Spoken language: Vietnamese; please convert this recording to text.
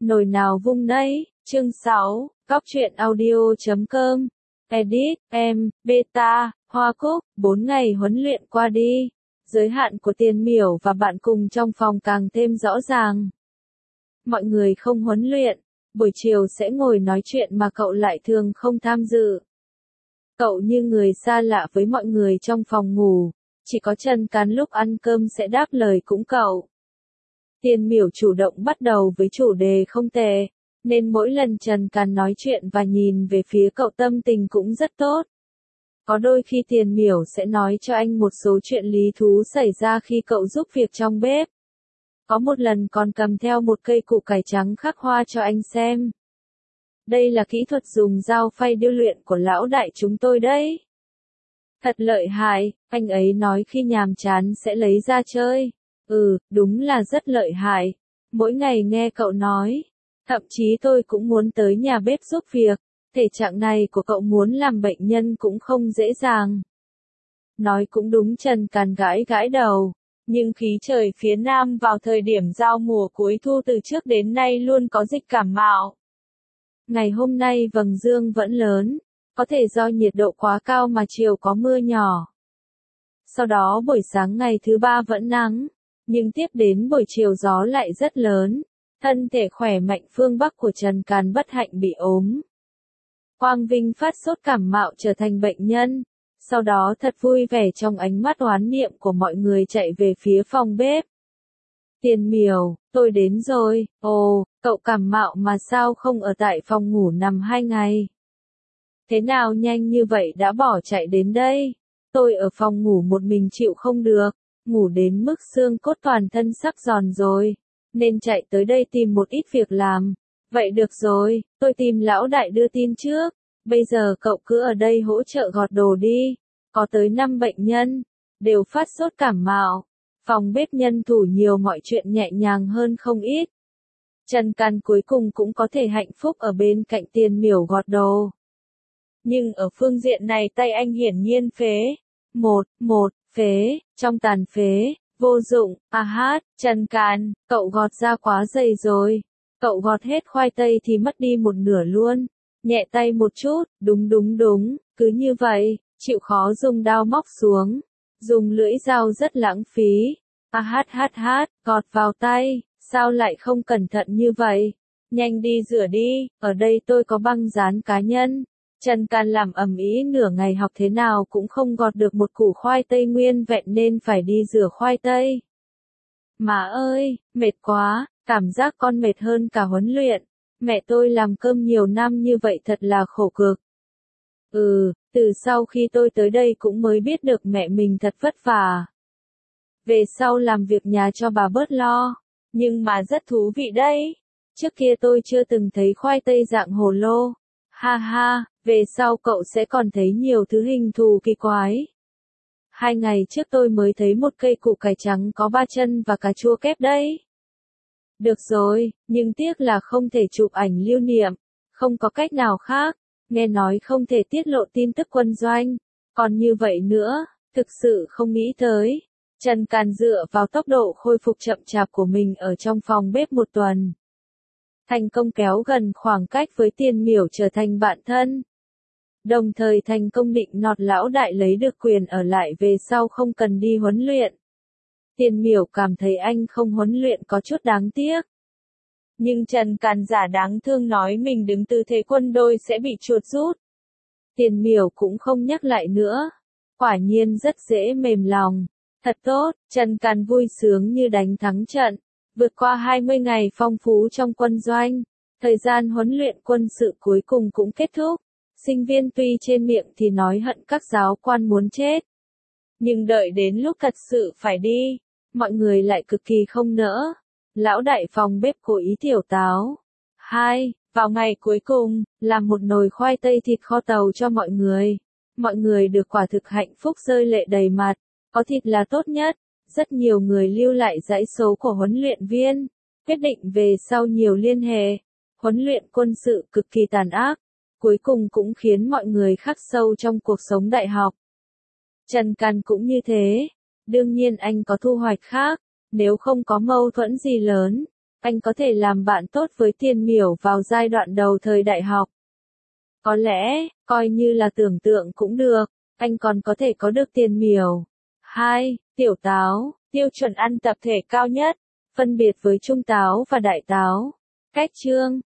Nồi nào vung nấy, chương 6, Cóc truyện audio.com, edit, em, beta, Hoa Cúc, 4 ngày huấn luyện qua đi. Giới hạn của Tiền Miểu và bạn cùng trong phòng càng thêm rõ ràng. Mọi người không huấn luyện, buổi chiều sẽ ngồi nói chuyện mà cậu lại thường không tham dự. Cậu như người xa lạ với mọi người trong phòng ngủ, chỉ có Trần Càn lúc ăn cơm sẽ đáp lời cũng cậu. Tiền Miểu chủ động bắt đầu với chủ đề không tệ, nên mỗi lần Trần Càn nói chuyện và nhìn về phía cậu tâm tình cũng rất tốt. Có đôi khi Tiền Miểu sẽ nói cho anh một số chuyện lý thú xảy ra khi cậu giúp việc trong bếp. Có một lần còn cầm theo một cây củ cải trắng khắc hoa cho anh xem. Đây là kỹ thuật dùng dao phay điêu luyện của lão đại chúng tôi đấy. Thật lợi hại, anh ấy nói khi nhàm chán sẽ lấy ra chơi. Đúng là rất lợi hại. Mỗi ngày nghe cậu nói, thậm chí tôi cũng muốn tới nhà bếp giúp việc. Thể trạng này của cậu muốn làm bệnh nhân cũng không dễ dàng. Nói cũng đúng, Trần Càn gãi gãi đầu. Nhưng khí trời phía Nam vào thời điểm giao mùa cuối thu từ trước đến nay luôn có dịch cảm mạo. Ngày hôm nay vầng dương vẫn lớn, có thể do nhiệt độ quá cao mà chiều có mưa nhỏ. Sau đó buổi sáng ngày thứ ba vẫn nắng, nhưng tiếp đến buổi chiều gió lại rất lớn. Thân thể khỏe mạnh phương Bắc của Trần Càn bất hạnh bị ốm. Quang Vinh phát sốt cảm mạo trở thành bệnh nhân. Sau đó thật vui vẻ trong ánh mắt oán niệm của mọi người chạy về phía phòng bếp. Tiền Miểu, tôi đến rồi. Ồ, cậu cảm mạo mà sao không ở tại phòng ngủ nằm 2 ngày? Thế nào nhanh như vậy đã bỏ chạy đến đây? Tôi ở phòng ngủ một mình chịu không được, ngủ đến mức xương cốt toàn thân sắc giòn rồi, nên chạy tới đây tìm một ít việc làm. Vậy được rồi, tôi tìm lão đại đưa tin trước. Bây giờ cậu cứ ở đây hỗ trợ gọt đồ đi. Có tới 5 bệnh nhân, đều phát sốt cảm mạo. Phòng bếp nhân thủ nhiều, mọi chuyện nhẹ nhàng hơn không ít. Trần Càn cuối cùng cũng có thể hạnh phúc ở bên cạnh Tiền Miểu gọt đồ. Nhưng ở phương diện này tay anh hiển nhiên phế. Phế, trong tàn phế, vô dụng, Trần Càn, cậu gọt ra quá dày rồi. Cậu gọt hết khoai tây thì mất đi một nửa luôn. Nhẹ tay một chút, đúng, cứ như vậy, chịu khó dùng dao móc xuống. Dùng lưỡi dao rất lãng phí. Gọt vào tay, sao lại không cẩn thận như vậy? Nhanh đi rửa đi, ở đây tôi có băng dán cá nhân. Trần Càn làm ầm ĩ nửa ngày học thế nào cũng không gọt được một củ khoai tây nguyên vẹn nên phải đi rửa khoai tây. Má ơi, mệt quá, cảm giác con mệt hơn cả huấn luyện. Mẹ tôi làm cơm nhiều năm như vậy thật là khổ cực. Từ sau khi tôi tới đây cũng mới biết được mẹ mình thật vất vả. Về sau làm việc nhà cho bà bớt lo, nhưng mà rất thú vị đấy. Trước kia tôi chưa từng thấy khoai tây dạng hồ lô. Về sau cậu sẽ còn thấy nhiều thứ hình thù kỳ quái. 2 ngày trước tôi mới thấy một cây củ cải trắng có 3 chân và cà chua kép đấy. Được rồi, nhưng tiếc là không thể chụp ảnh lưu niệm, không có cách nào khác. Nghe nói không thể tiết lộ tin tức quân doanh, còn như vậy nữa, thực sự không nghĩ tới. Trần Càn dựa vào tốc độ khôi phục chậm chạp của mình ở trong phòng bếp 1 tuần. Thành công kéo gần khoảng cách với Tiền Miểu trở thành bạn thân. Đồng thời thành công định nọt lão đại lấy được quyền ở lại về sau không cần đi huấn luyện. Tiền Miểu cảm thấy anh không huấn luyện có chút đáng tiếc. Nhưng Trần Càn giả đáng thương nói mình đứng tư thế quân đôi sẽ bị chuột rút. Tiền Miểu cũng không nhắc lại nữa. Quả nhiên rất dễ mềm lòng. Thật tốt, Trần Càn vui sướng như đánh thắng trận. Vượt qua 20 ngày phong phú trong quân doanh. Thời gian huấn luyện quân sự cuối cùng cũng kết thúc. Sinh viên tuy trên miệng thì nói hận các giáo quan muốn chết. Nhưng đợi đến lúc thật sự phải đi, mọi người lại cực kỳ không nỡ. Lão đại phòng bếp cố ý tiểu táo. Vào ngày cuối cùng, làm một nồi khoai tây thịt kho tàu cho mọi người. Mọi người được quả thực hạnh phúc rơi lệ đầy mặt. Có thịt là tốt nhất. Rất nhiều người lưu lại dãy số của huấn luyện viên. Quyết định về sau nhiều liên hệ. Huấn luyện quân sự cực kỳ tàn ác. Cuối cùng cũng khiến mọi người khắc sâu trong cuộc sống đại học. Trần Càn cũng như thế. Đương nhiên anh có thu hoạch khác. Nếu không có mâu thuẫn gì lớn, Anh có thể làm bạn tốt với Tiên Miểu vào giai đoạn đầu thời đại học. Có lẽ, coi như là tưởng tượng cũng được, anh còn có thể có được Tiên Miểu. 2. Tiểu táo, tiêu chuẩn ăn tập thể cao nhất, phân biệt với trung táo và đại táo. Cách chương